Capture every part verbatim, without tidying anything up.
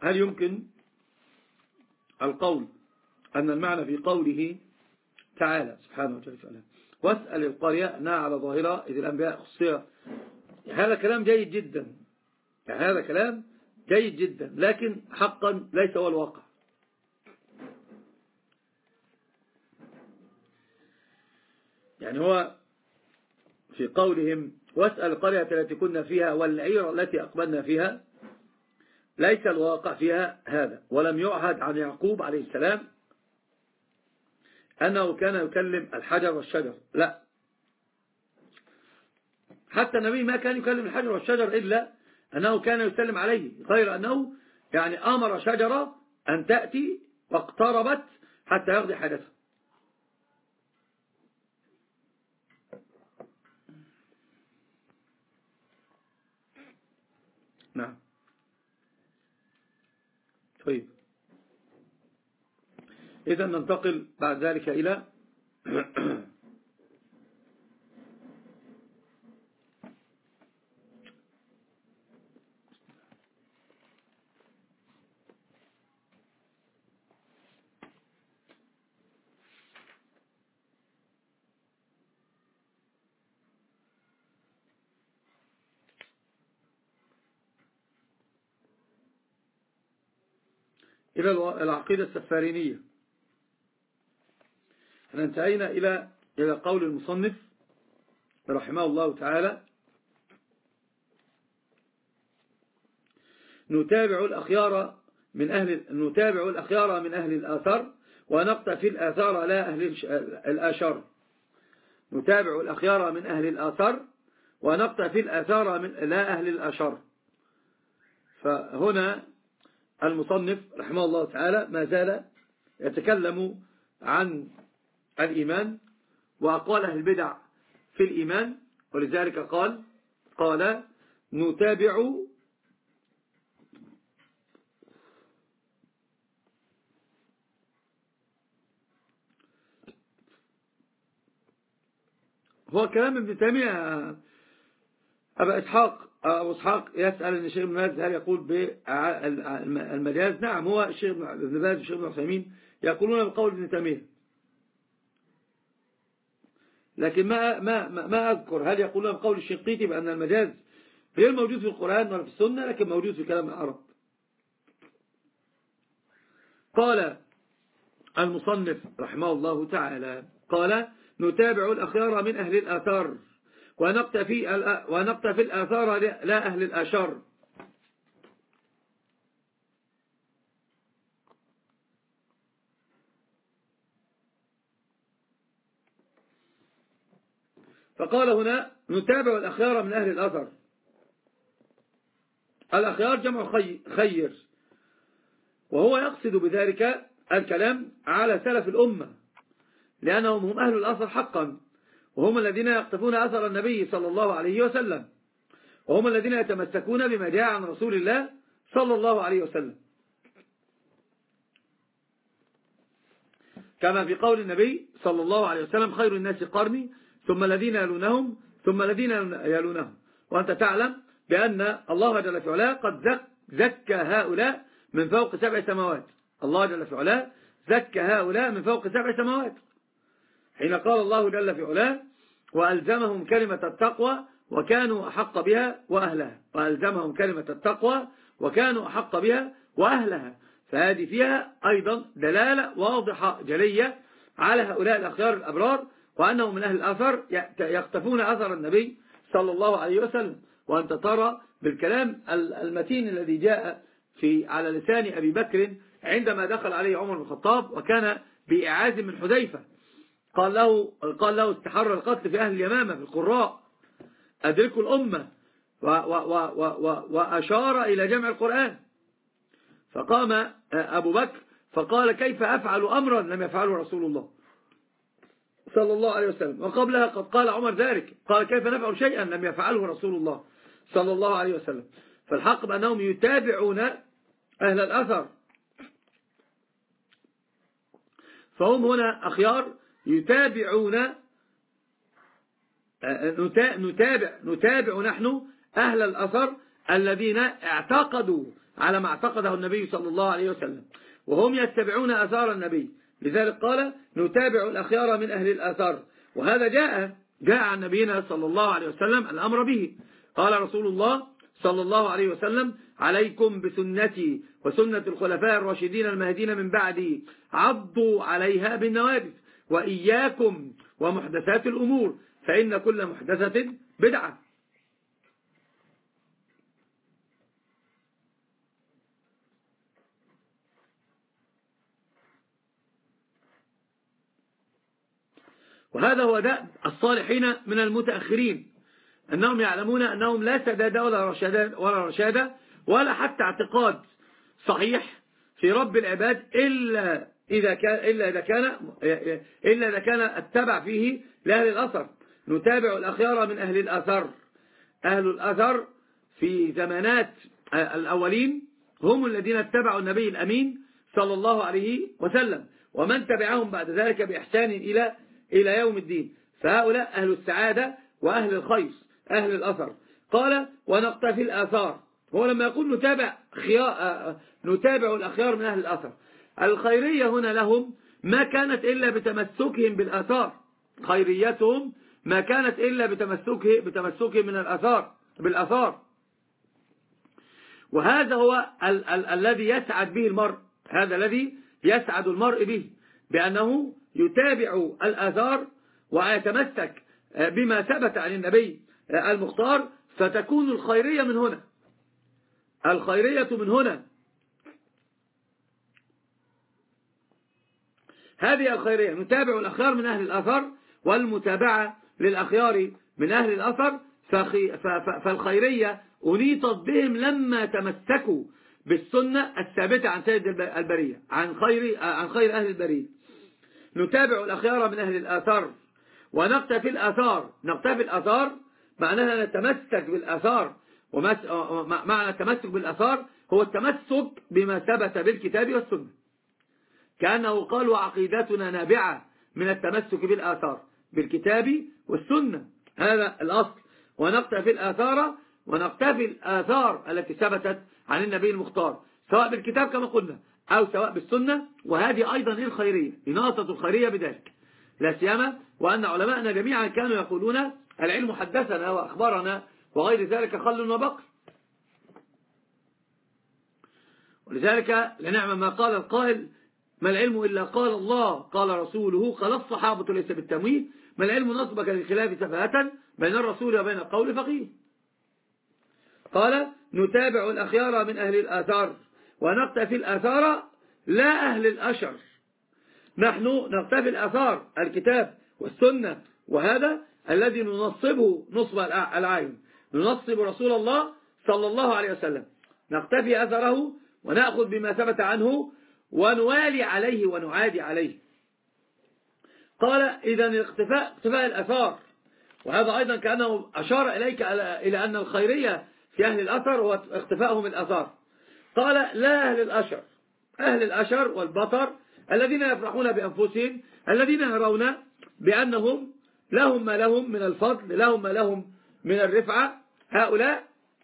هل يمكن القول أن المعنى في قوله تعالى سبحانه وتعالى واسأل القرية أنها على ظاهرة إذ الأنبياء خصية؟ هذا كلام جيد جدا، هذا كلام جيد جدا، لكن حقا ليس هو الواقع. يعني هو في قولهم واسأل القرية التي كنا فيها والعير التي أقبلنا فيها، ليس الواقع فيها هذا. ولم يعهد عن يعقوب عليه السلام أنه كان يكلم الحجر والشجر، لا، حتى النبي ما كان يكلم الحجر والشجر إلا أنه كان يسلم عليه، غير أنه يعني أمر شجرة أن تأتي واقتربت حتى يقضي حدثه. نعم. طيب، إذا ننتقل بعد ذلك إلى إلى العقيدة السفارينية. احنا انتهينا إلى إلى قول المصنف رحمه الله تعالى: نتابع الأخيار من أهل نتابع الأخيار من أهل الآثار ونقتفي الآثار لا أهل الآشر. نتابع الأخيار من أهل الآثار ونقتفي الآثار من لا أهل الآشر. فهنا المصنف رحمه الله تعالى ما زال يتكلم عن الإيمان وأقوال أهل البدع في الإيمان، ولذلك قال قال نتابع هو كلام ابن تيمية. أبا إسحاق أبو إسحاق يسأل أن الشيخ ابن باز هل يقول بالمجاز؟ نعم، هو الشيخ ابن باز والشيخ ابن عثيمين يقولون بقول ابن تيمية، لكن ما ما ما أذكر هل يقولون بقول الشنقيطي بأن المجاز غير موجود في القرآن ولا في السنة، لكن موجود في كلام العرب. قال المصنف رحمه الله تعالى قال نتابع الأخيار من أهل الآثار ونقتفي ونقتفي الآثار لا أهل الآشار. فقال هنا نتابع الأخيار من أهل الأثر. الأخيار جمع خير، وهو يقصد بذلك الكلام على سلف الأمة، لأنهم هم أهل الأثر حقا، وهم الذين يقتفون أثر النبي صلى الله عليه وسلم، وهم الذين يتمسكون بما جاء عن رسول الله صلى الله عليه وسلم، كما في قول النبي صلى الله عليه وسلم خير الناس قرني ثم الذين يلونهم ثم الذين يلونهم. وأنت تعلم بأن الله جل في علاه قد زكى هؤلاء من فوق سبع سماوات. الله جل في علاه زكى هؤلاء من فوق سبع سماوات، حين قال الله جل في علاه وألزمهم كلمة التقوى وكانوا أحق بها وأهلها. وألزمهم كلمة التقوى وكانوا أحق بها وأهلها. فهذه فيها أيضا دلالة واضحة جلية على هؤلاء الأخيار الأبرار، وأنهم من أهل الأثر يقتفون أثر النبي صلى الله عليه وسلم. وأنت ترى بالكلام المتين الذي جاء في على لسان أبي بكر عندما دخل عليه عمر بن الخطاب وكان بإعاز من حذيفة، قال له قال له استحر القتل في أهل اليمامة في القراء، أدركوا الأمة، و و و و وأشار إلى جمع القرآن. فقام أبو بكر فقال كيف أفعل أمرا لم يفعله رسول الله صلى الله عليه وسلم، وقبلها قد قال عمر ذلك، قال كيف نفعل شيئا لم يفعله رسول الله صلى الله عليه وسلم. فالحق بأنهم يتابعون أهل الأثر، فهم هنا أخيار يتابعون نتابع, نتابع نحن أهل الأثر الذين اعتقدوا على ما اعتقده النبي صلى الله عليه وسلم، وهم يتبعون آثار النبي. لذلك قال نتابع الأخيار من أهل الآثار، وهذا جاء جاء عن نبينا صلى الله عليه وسلم الأمر به. قال رسول الله صلى الله عليه وسلم عليكم بسنتي وسنة الخلفاء الراشدين المهديين من بعدي عضوا عليها بالنواجذ، وإياكم ومحدثات الأمور فإن كل محدثة بدعة. وهذا هو دأب الصالحين من المتأخرين، أنهم يعلمون أنهم لا سداد ولا رشاد ولا رشاد ولا حتى اعتقاد صحيح في رب العباد إلا إذا كان إلا إذا كان إلا إذا كان اتبع فيه لأهل الأثر. نتابع الأخيار من أهل الأثر. أهل الأثر في زمانات الأولين هم الذين اتبعوا النبي الأمين صلى الله عليه وسلم، ومن تبعهم بعد ذلك بإحسان إلى إلى يوم الدين، فهؤلاء أهل السعادة وأهل الخير أهل الأثر. قال ونقتفي الآثار، هو لما يقول نتابع نتابع الأخيار من أهل الأثر، الخيرية هنا لهم ما كانت إلا بتمسكهم بالآثار، خيريتهم ما كانت إلا بتمسكه بتمسكهم من الآثار بالآثار. وهذا هو ال ال الذي يسعد به المرء، هذا الذي يسعد المرء به، بأنه يتابع الآثار ويتمسك بما ثبت عن النبي المختار، فتكون الخيرية من هنا، الخيرية من هنا، هذه الخيرية. نتابع الأخيار من أهل الأثر، والمتابعة للأخيار من أهل الأثر، فالخيرية أنيطت بهم لما تمسكوا بالسنة الثابتة عن سيد البرية، عن خير عن خير أهل البرية. نتابع الأخيار من أهل الآثار ونقتفي الآثار. نقتفي الآثار معناها نتمسك بالآثار، ومعنى التمسك بالآثار هو التمسك بما ثبت بالكتاب والسنة، كأنه قال وعقيدتنا نابعة من التمسك بالآثار بالكتاب والسنة، هذا الأصل. ونقتفي الآثار ونقتفي الآثار التي ثبتت عن النبي المختار، سواء بالكتاب كما قلنا أو سواء بالسنة، وهذه أيضا الخيرية، إناطة الخيرية بذلك، لا سيما وأن علماءنا جميعا كانوا يقولون العلم حدثنا وأخبرنا وغير ذلك خل وبقر. ولذلك لنعم ما قال القائل ما العلم إلا قال الله قال رسوله قال الصحابة ليس بالتمويه، ما العلم نصبك للخلاف سفاهة بين الرسول وبين القول فقيه. قال نتابع الأخيار من أهل الآثار ونقتفي الآثار لا أهل الأشر، نحن نقتفي الآثار الكتاب والسنة، وهذا الذي ننصبه نصب العين، ننصب رسول الله صلى الله عليه وسلم، نقتفي أثره ونأخذ بما ثبت عنه ونوالي عليه ونعادي عليه. قال إذن الاقتفاء اقتفاء الأثار، وهذا أيضا كأنه أشار إليك إلى أن الخيرية في أهل الأثر هو اقتفاءهم الأثار. قال لا أهل الأشر، أهل الأشر والبطر الذين يفرحون بأنفسهم، الذين يرون بأنهم لهم ما لهم من الفضل، لهم ما لهم من الرفعة، هؤلاء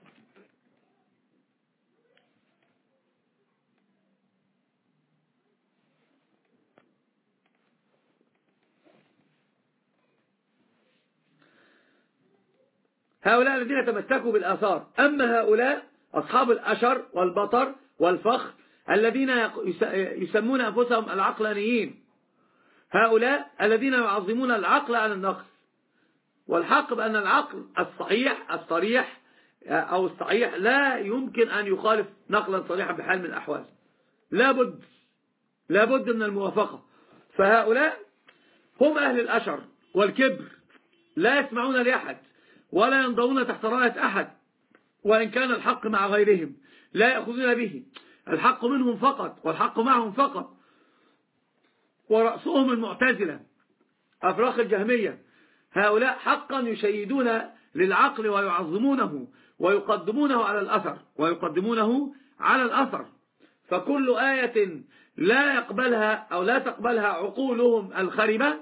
هؤلاء الذين تمسكوا بالآثار. أما هؤلاء أصحاب الأشر والبطر والفخر الذين يسمون أنفسهم العقلانيين، هؤلاء الذين يعظمون العقل على النقص، والحق بأن العقل الصحيح الصريح أو الصحيح لا يمكن أن يخالف نقلا صريحا بحال من الأحوال، لابد لابد من الموافقة. فهؤلاء هم أهل الأشر والكبر، لا يسمعون لأحد ولا ينضون تحت راية أحد، وإن كان الحق مع غيرهم لا يأخذون به، الحق منهم فقط والحق معهم فقط. ورأسهم المعتزلة أفراخ الجهمية، هؤلاء حقا يشيدون للعقل ويعظمونه ويقدمونه على الأثر ويقدمونه على الأثر. فكل آية لا يقبلها أو لا تقبلها عقولهم الخربة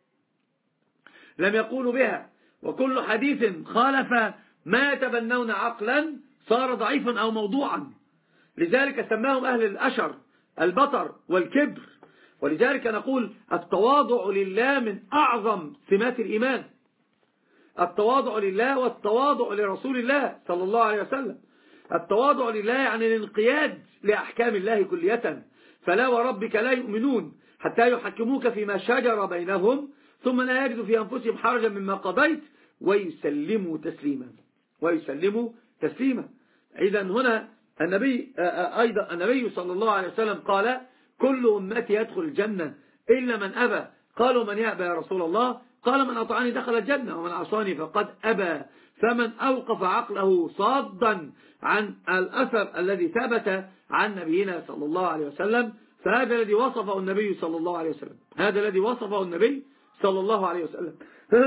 لم يقولوا بها، وكل حديث خالف ما يتبنون عقلا صار ضعيفا أو موضوعا. لذلك سماهم أهل الأشر البطر والكبر. ولذلك نقول التواضع لله من أعظم سمات الإيمان، التواضع لله والتواضع لرسول الله صلى الله عليه وسلم. التواضع لله يعني الانقياد لأحكام الله كلية. فلا وربك لا يؤمنون حتى يحكموك فيما شجر بينهم ثم لا يجدوا في أنفسهم حرجا مما قضيت ويسلموا تسليما ويسلموا تسليما. إذا هنا النبي أيضا النبي صلى الله عليه وسلم قال كل أمتي يدخل الجنة إلا من أبى. قالوا من يأبى يا رسول الله؟ قال من أطعني دخل الجنة ومن عصاني فقد أبى. فمن أوقف عقله صادا عن الأثر الذي ثبت عن نبينا صلى الله عليه وسلم فهذا الذي وصفه النبي صلى الله عليه وسلم هذا الذي وصفه النبي صلى الله عليه وسلم.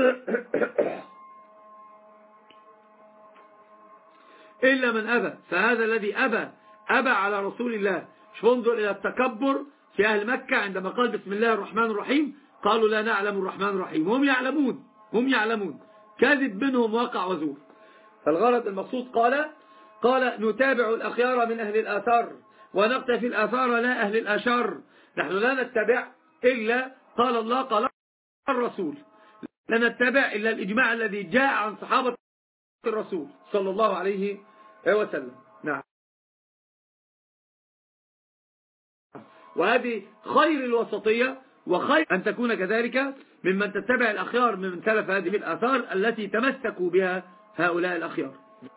إلا من أبى، فهذا الذي أبى أبى على رسول الله. انظر إلى التكبر في أهل مكة عندما قال بسم الله الرحمن الرحيم قالوا لا نعلم الرحمن الرحيم، هم يعلمون هم يعلمون كذب منهم واقع وزور. فالغرض المقصود قال قال نتابع الأخيار من أهل الآثار ونقتفي الآثار لا أهل الأشر. نحن لا نتبع إلا قال الله قال الرسول، لا نتبع إلا الإجماع الذي جاء عن صحابة الرسول صلى الله عليه وسلم. نعم. وهذه خير الوسطية وخير أن تكون كذلك ممن تتبع الأخيار ممن سلف هذه الآثار التي تمسكوا بها هؤلاء الأخيار.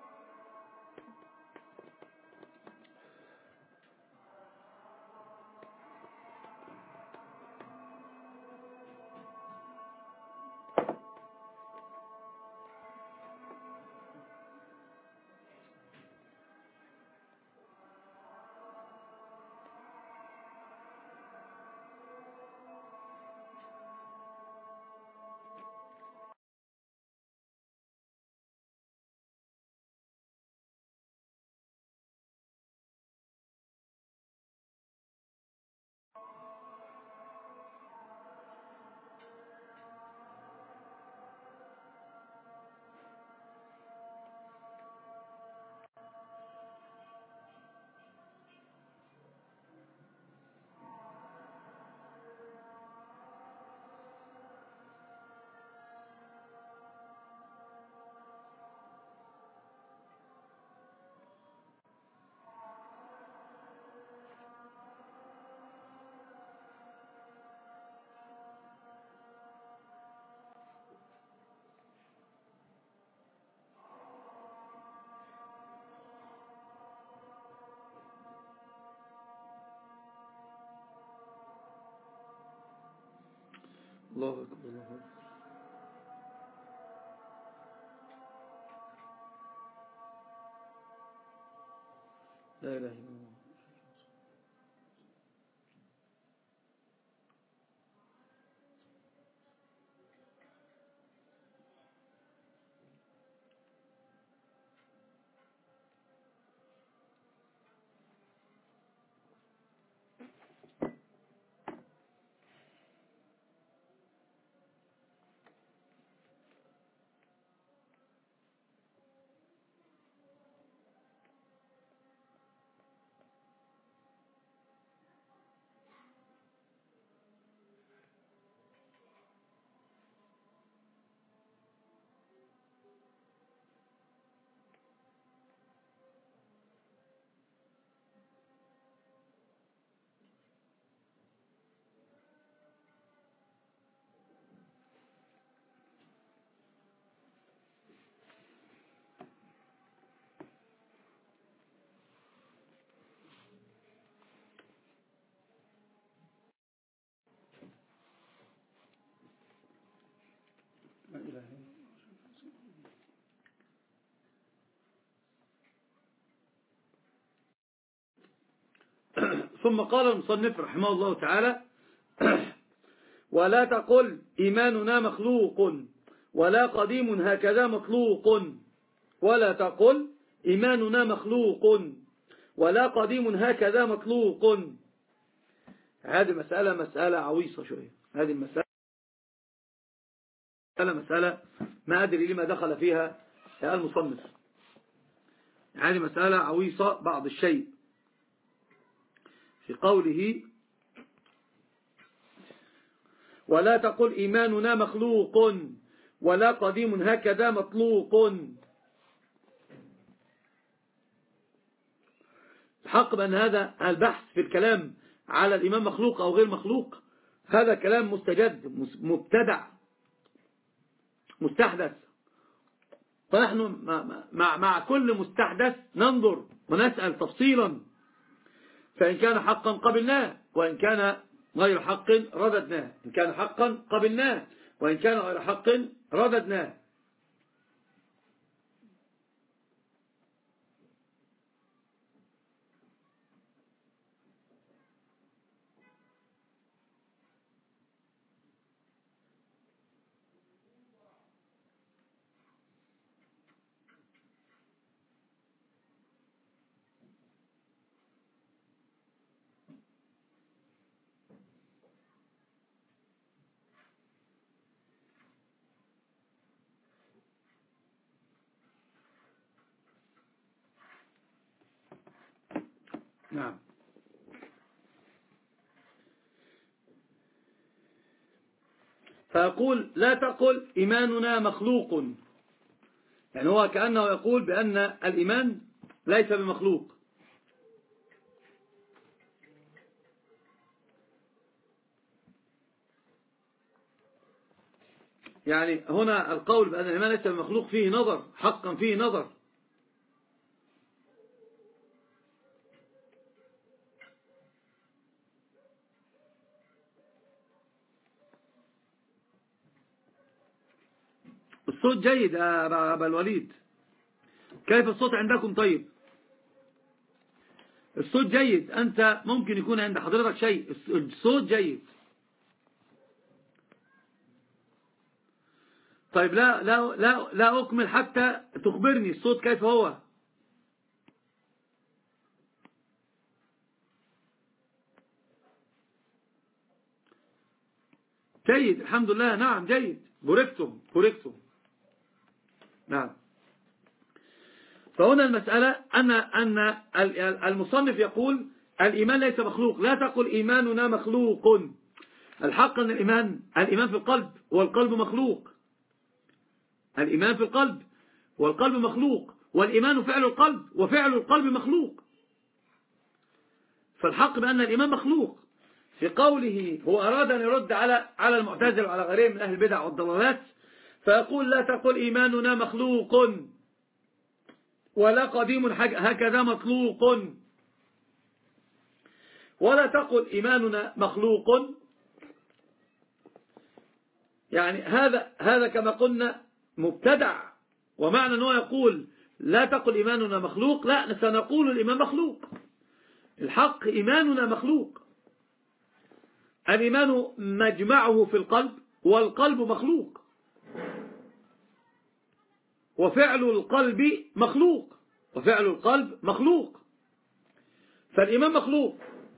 الله أكبر الله أكبر. لا إله إلا الله. لا إله إلا الله. ثم قال المصنف رحمه الله تعالى ولا تقل إيماننا مخلوق ولا قديم هكذا مطلوق. ولا تقل إيماننا مخلوق ولا قديم هكذا مطلوق. هذه مسألة مسألة عويصة شوية. هذه المسألة مسألة ما أدري لما دخل فيها المصنف. هذه مسألة عويصة بعض الشيء. في قوله ولا تقل إيماننا مخلوق ولا قديم هكذا مطلوق. الحق بأن هذا البحث في الكلام على الإيمان مخلوق أو غير مخلوق هذا كلام مستجد مبتدع مستحدث، فنحن مع, مع كل مستحدث ننظر ونسأل تفصيلا، فإن كان حقا قبلناه وإن كان غير حق رددناه، إن كان حقا قبلناه وإن كان غير حق رددناه. نعم. فيقول لا تقل إيماننا مخلوق، يعني هو كأنه يقول بأن الإيمان ليس بمخلوق. يعني هنا القول بأن الإيمان ليس بمخلوق فيه نظر، حقا فيه نظر. الصوت جيد يا أبا الوليد، كيف الصوت عندكم؟ طيب الصوت جيد، أنت ممكن يكون عند حضرتك شيء، الصوت جيد. طيب لا لا لا لا أكمل حتى تخبرني الصوت كيف هو. جيد الحمد لله. نعم جيد، بوركتم بوركتم. نعم. فهنا المسألة أن أن المصنف يقول الإيمان ليس مخلوق، لا تقل إيماننا مخلوق. الحق أن الإيمان الإيمان في القلب والقلب مخلوق، الإيمان في القلب والقلب مخلوق، والإيمان فعل القلب وفعل القلب مخلوق. فالحق بأن الإيمان مخلوق. في قوله هو أراد أن يرد على على المعتزلة وعلى غيرهم من أهل البدع والضلالات، فيقول لا تقل إيماننا مخلوق ولا قديم هكذا مطلوق، ولا تقل إيماننا مخلوق. يعني هذا هذا كما قلنا مبتدع، ومعنى أنه يقول لا تقل إيماننا مخلوق، لا سنقول الإيمان مخلوق. الحق إيماننا مخلوق، الإيمان مجمعه في القلب والقلب مخلوق، وفعل القلب مخلوق وفعل القلب مخلوق، فالإيمان مخلوق.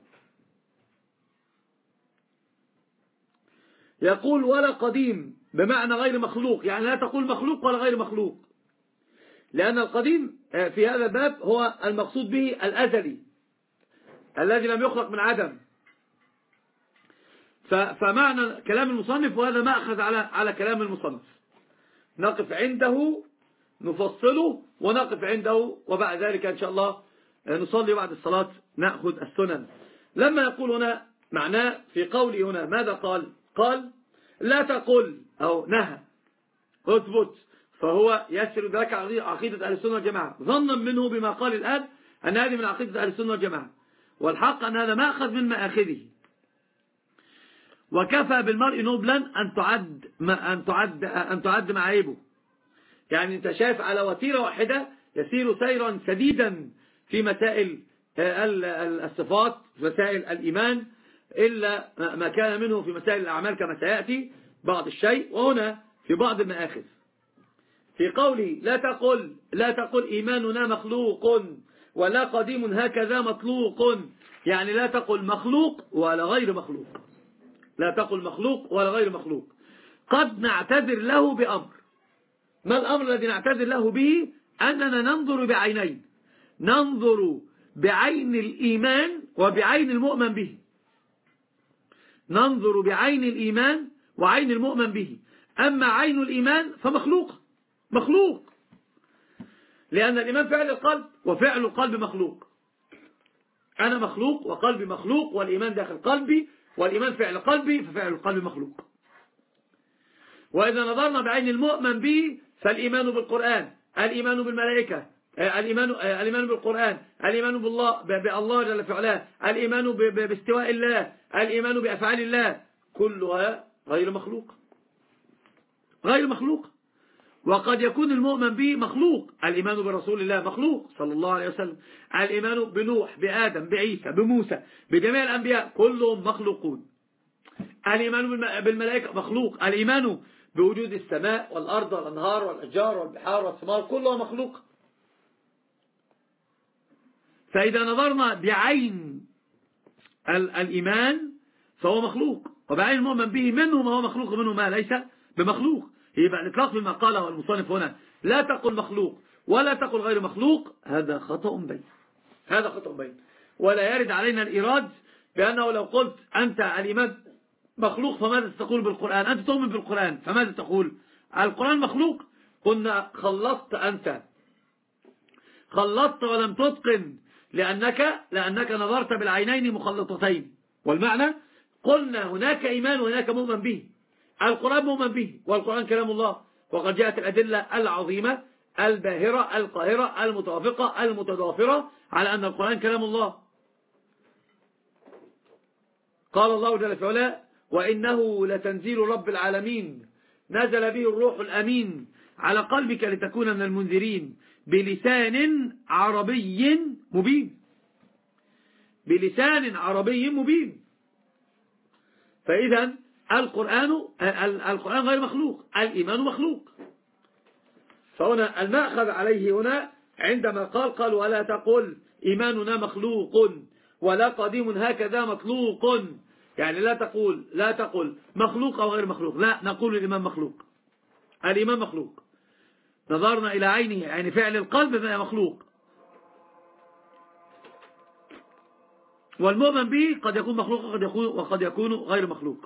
يقول ولا قديم بمعنى غير مخلوق، يعني لا تقول مخلوق ولا غير مخلوق، لأن القديم في هذا الباب هو المقصود به الأزلي الذي لم يخلق من عدم. فمعنى كلام المصنف، وهذا ما أخذ على على كلام المصنف، نقف عنده نفصله ونقف عنده، وبعد ذلك إن شاء الله نصلي بعد الصلاة نأخذ السنن. لما يقول هنا معناه في قوله هنا ماذا قال؟ قال لا تقل أو نهى اثبت، فهو يسر ذلك عقيدة أهل السنة والجماعة، ظنا منه بما قال الآن أن هذه من عقيدة أهل السنة والجماعة، والحق أن هذا مأخذ من مآخذه. وكفى بالمرء نبلا أن تعد أن تعد أن تعد معايبه. يعني أنت شايف على وتيرة واحدة يسير سيرا سديدا في مسائل الصفات، في مسائل الإيمان، إلا ما كان منه في مسائل الأعمال كما سيأتي بعض الشيء. وهنا في بعض المآخذ في قولي لا تقل لا تقل إيماننا مخلوق ولا قديم هكذا مطلوق، يعني لا تقل مخلوق ولا غير مخلوق، لا تقل مخلوق ولا غير مخلوق. قد نعتذر له بأمر. ما الأمر الذي نعتذر له به؟ أننا ننظر بعينين، ننظر بعين الإيمان وبعين المؤمن به، ننظر بعين الإيمان وعين المؤمن به. أما عين الإيمان فمخلوق، مخلوق، لأن الإيمان فعل القلب، وفعل القلب مخلوق. أنا مخلوق وقلبي مخلوق، والإيمان داخل قلبي، والإيمان فعل قلبي، ففعل القلب مخلوق. وإذا نظرنا بعين المؤمن به فالإيمان بالقرآن، الإيمان بالملائكة، الإيمان, الإيمان بالقرآن، الإيمان بالله بالله جل في علاه، الإيمان باستواء الله، الإيمان بأفعال الله، كلها غير مخلوق، غير مخلوق. وقد يكون المؤمن به مخلوق، الإيمان برسول الله مخلوق صلى الله عليه وسلم، الإيمان بنوح، بآدم، بعيسى، بموسى، بجميع الأنبياء كلهم مخلوقون. الإيمان بالملائكة مخلوق، الإيمان بوجود السماء والأرض والأنهار والأشجار والبحار والثمار كلها مخلوق. فإذا نظرنا بعين الإيمان فهو مخلوق، وبعين المؤمن به منه ما هو مخلوق ومنه ما ليس بمخلوق. يبقى الإطلاق بما قاله المصنف هنا، لا تقل مخلوق ولا تقل غير مخلوق، هذا خطأ بين، هذا خطأ بين. ولا يرد علينا الإيراد بأنه لو قلت أنت الإيمان مخلوق فماذا تقول بالقرآن؟ أنت تؤمن بالقرآن فماذا تقول؟ القرآن مخلوق. قلنا خلطت، أنت خلطت ولم تتقن، لأنك, لأنك نظرت بالعينين مخلطتين. والمعنى قلنا هناك إيمان وهناك مؤمن به. القرآن مؤمن به، والقرآن كلام الله، وقد جاءت الأدلة العظيمة الباهرة القاهرة المتوافقة المتضافرة على أن القرآن كلام الله. قال الله جل في علاه: وإنه لتنزيل رب العالمين نزل به الروح الأمين على قلبك لتكون من المنذرين بلسان عربي مبين، بلسان عربي مبين. فإذا القرآن القرآن غير مخلوق، الإيمان مخلوق. فهنا المأخذ عليه هنا عندما قال قال ولا تقل إيماننا مخلوق ولا قديم هكذا مطلوق، يعني لا تقول لا تقل مخلوق أو غير مخلوق، لا، نقول الإيمان مخلوق، الإيمان مخلوق. نظرنا إلى عينه، يعني فعل القلب فهي مخلوق، والمؤمن به قد يكون مخلوق وقد يكون, وقد يكون غير مخلوق.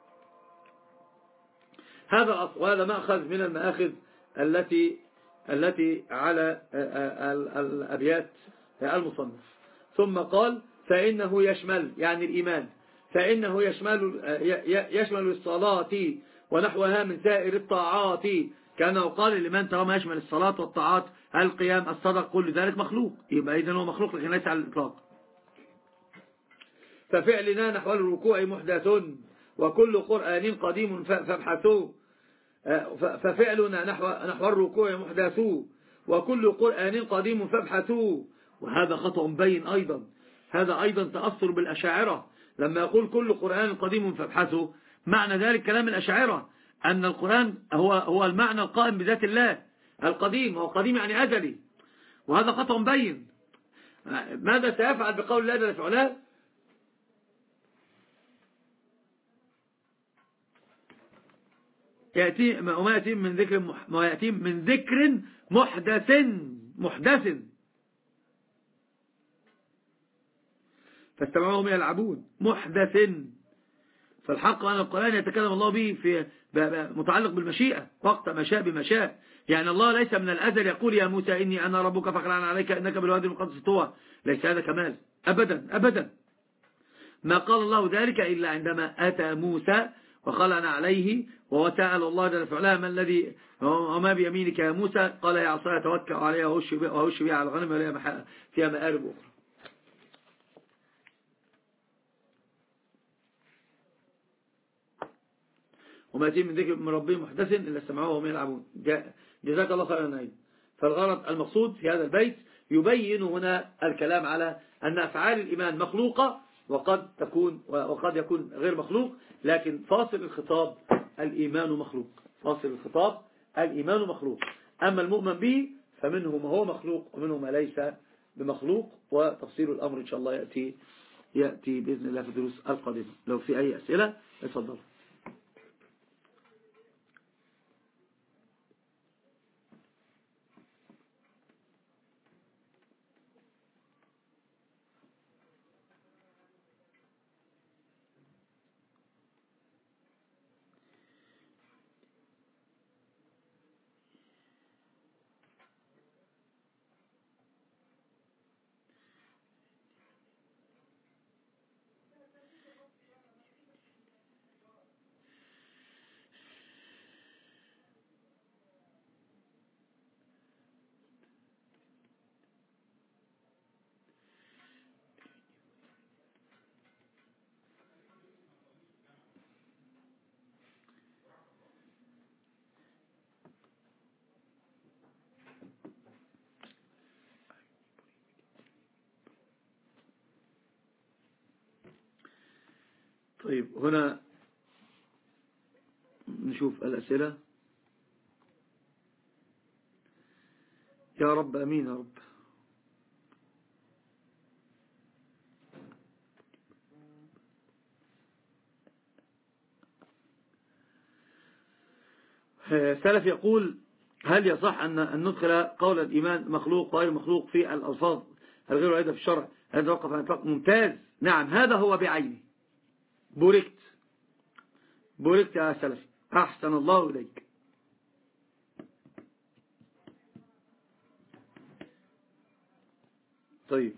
هذا أصل، وهذا مأخذ من المآخذ التي التي على الأبيات المصنف. ثم قال فإنه يشمل، يعني الإيمان، فإنه يشمل يشمل الصلاة ونحوها من سائر الطاعات، كأنه قال الإيمان طالما يشمل الصلاة والطاعات، القيام، الصدق، كل ذلك مخلوق. يبقى إذن هو مخلوق لكن ليس على الإطلاق. ففعلنا نحو الركوع محدث وكل قرآن قديم فابحثوا، ففعلنا نحو نحو الركوع محدث وكل قرآن قديم فابحثوا. وهذا خطأ بين أيضا، هذا أيضا تأثر بالأشاعرة لما يقول كل قرآن قديم فابحثوا، معنى ذلك كلام الأشاعرة أن القرآن هو هو المعنى القائم بذات الله القديم، هو قديم يعني أجلي، وهذا خطأ بين. ماذا سيفعل بقول الله جل في علاه؟ يأتي وما يأتي من ذكر ما يأتي من ذكر محدث محدث فاستمعوهم يلعبون، محدث. فالحق أن القرآن يتكلم الله به في متعلق بالمشيئة، وقت ما شاء بما شاء، يعني الله ليس من الأزل يقول يا موسى إني أنا ربك فاخلع عليك إنك بالوادي المقدس طوى، ليس هذا كمال أبدا أبدا. ما قال الله ذلك إلا عندما أتى موسى وخلعنا عليه وسأل الله جل وعلا ما الذي وما بيمينك يا موسى، قال يا عصاي أتوكل عليها وأهش بها على الغنم ولها فيها مآرب أخرى. وما يأتي من ذكر من ربهم محدث إلا استمعوه وهم يلعبون. جزاك الله خيرا نعيم. فالغرض المقصود في هذا البيت يبين هنا الكلام على أن أفعال الإيمان مخلوقة وقد تكون وقد يكون غير مخلوق، لكن فاصل الخطاب الإيمان مخلوق، فاصل الخطاب الإيمان مخلوق. أما المؤمن به فمنه ما هو مخلوق ومنه ما ليس بمخلوق، وتفصيل الأمر إن شاء الله يأتي يأتي بإذن الله في الدروس القادمة. لو في أي أسئلة اتفضلوا. طيب هنا نشوف الأسئلة. يا رب أمين يا رب. سلف يقول هل يصح أن ندخل قول الإيمان مخلوق وغير مخلوق في الألفاظ الغير واردة في الشرع؟ هذا وقف عن إطلاق. ممتاز. نعم هذا هو بعينه. بوركت بوركت يا سلف، أحسن الله إليك. طيب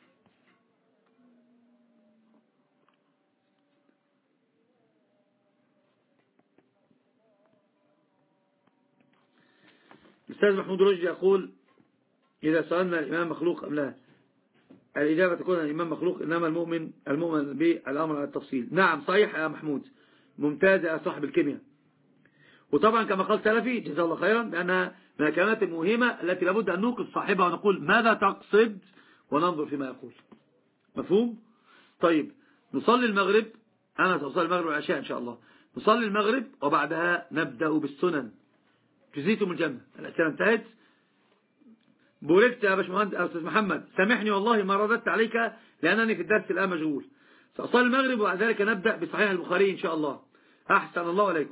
الأستاذ محمود رشدي يقول إذا سألنا الإمام مخلوق أم لا، الإجابة تكون الإمام مخلوق، إنما المؤمن المؤمن بالأمر على التفصيل. نعم صحيح يا محمود، ممتاز يا صاحب الكيمياء. وطبعا كما قال سلفي جزاه الله خيرا بأنها من الكلمات المهمة التي لابد أن نوقف صاحبها ونقول ماذا تقصد وننظر فيما يقول. مفهوم؟ طيب نصلي المغرب، أنا سأصلي المغرب والعشاء إن شاء الله. نصلي المغرب وبعدها نبدأ بالسنن. جزيتم الجنة. الأسئلة انتهت. بوركت يا باشمهندس أستاذ محمد، سامحني والله ما رددت عليك لأنني في الدرس الآن مشغول. سأصلي المغرب وبعد ذلك نبدأ بصحيح البخاري إن شاء الله. أحسن الله عليكم.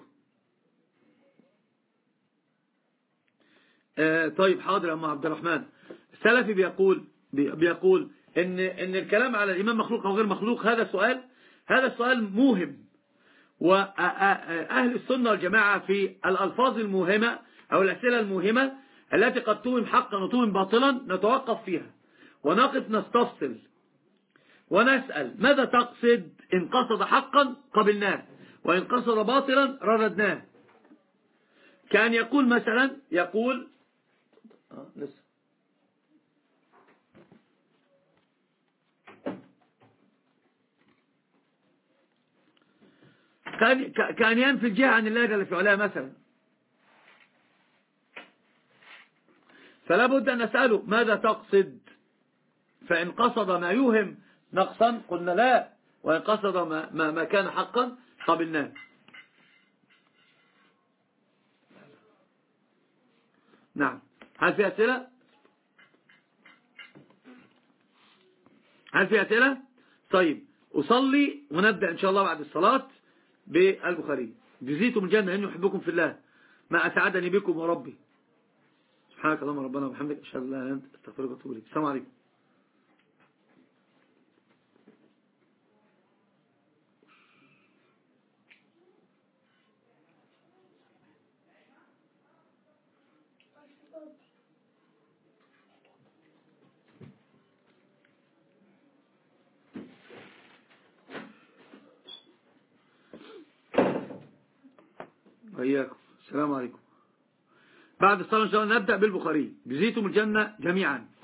آه طيب حاضر يا أم عبد الرحمن. السلفي بيقول بيقول إن إن الكلام على الإمام مخلوق أو غير مخلوق هذا سؤال هذا السؤال موهم، وأهل السنة والجماعة في الألفاظ الموهمة أو الأسئلة الموهمة التي قد توهم حقا وتوهم باطلا نتوقف فيها ونقف نستفصل ونسأل ماذا تقصد. إن قصد حقا قبلناه، وإن قصد باطلا رددناه. كان يقول مثلا يقول آه لسه كان كان ينفي الجهة عن الله جل في علاه مثلا، فلا بد أن نسأله ماذا تقصد. فإن قصد ما يوهم نقصا قلنا لا، وإن قصد ما, ما, ما كان حقا قبلناه. نعم. هل في أسئلة؟ هل في أسئلة؟ طيب أصلي ونبدأ إن شاء الله بعد الصلاة بالبخاري. جزيتم الجنة إني يحبكم في الله، ما أسعدني بكم وربي. سبحانك اللهم ربنا وبحمدك أشهد أن لا إله إلا أنت أستغفرك وأتوب إليك. السلام عليكم. وإياكم. السلام عليكم. بعد الصلاة إن شاء الله نبدأ بالبخاري. جزيتم الجنة جميعا.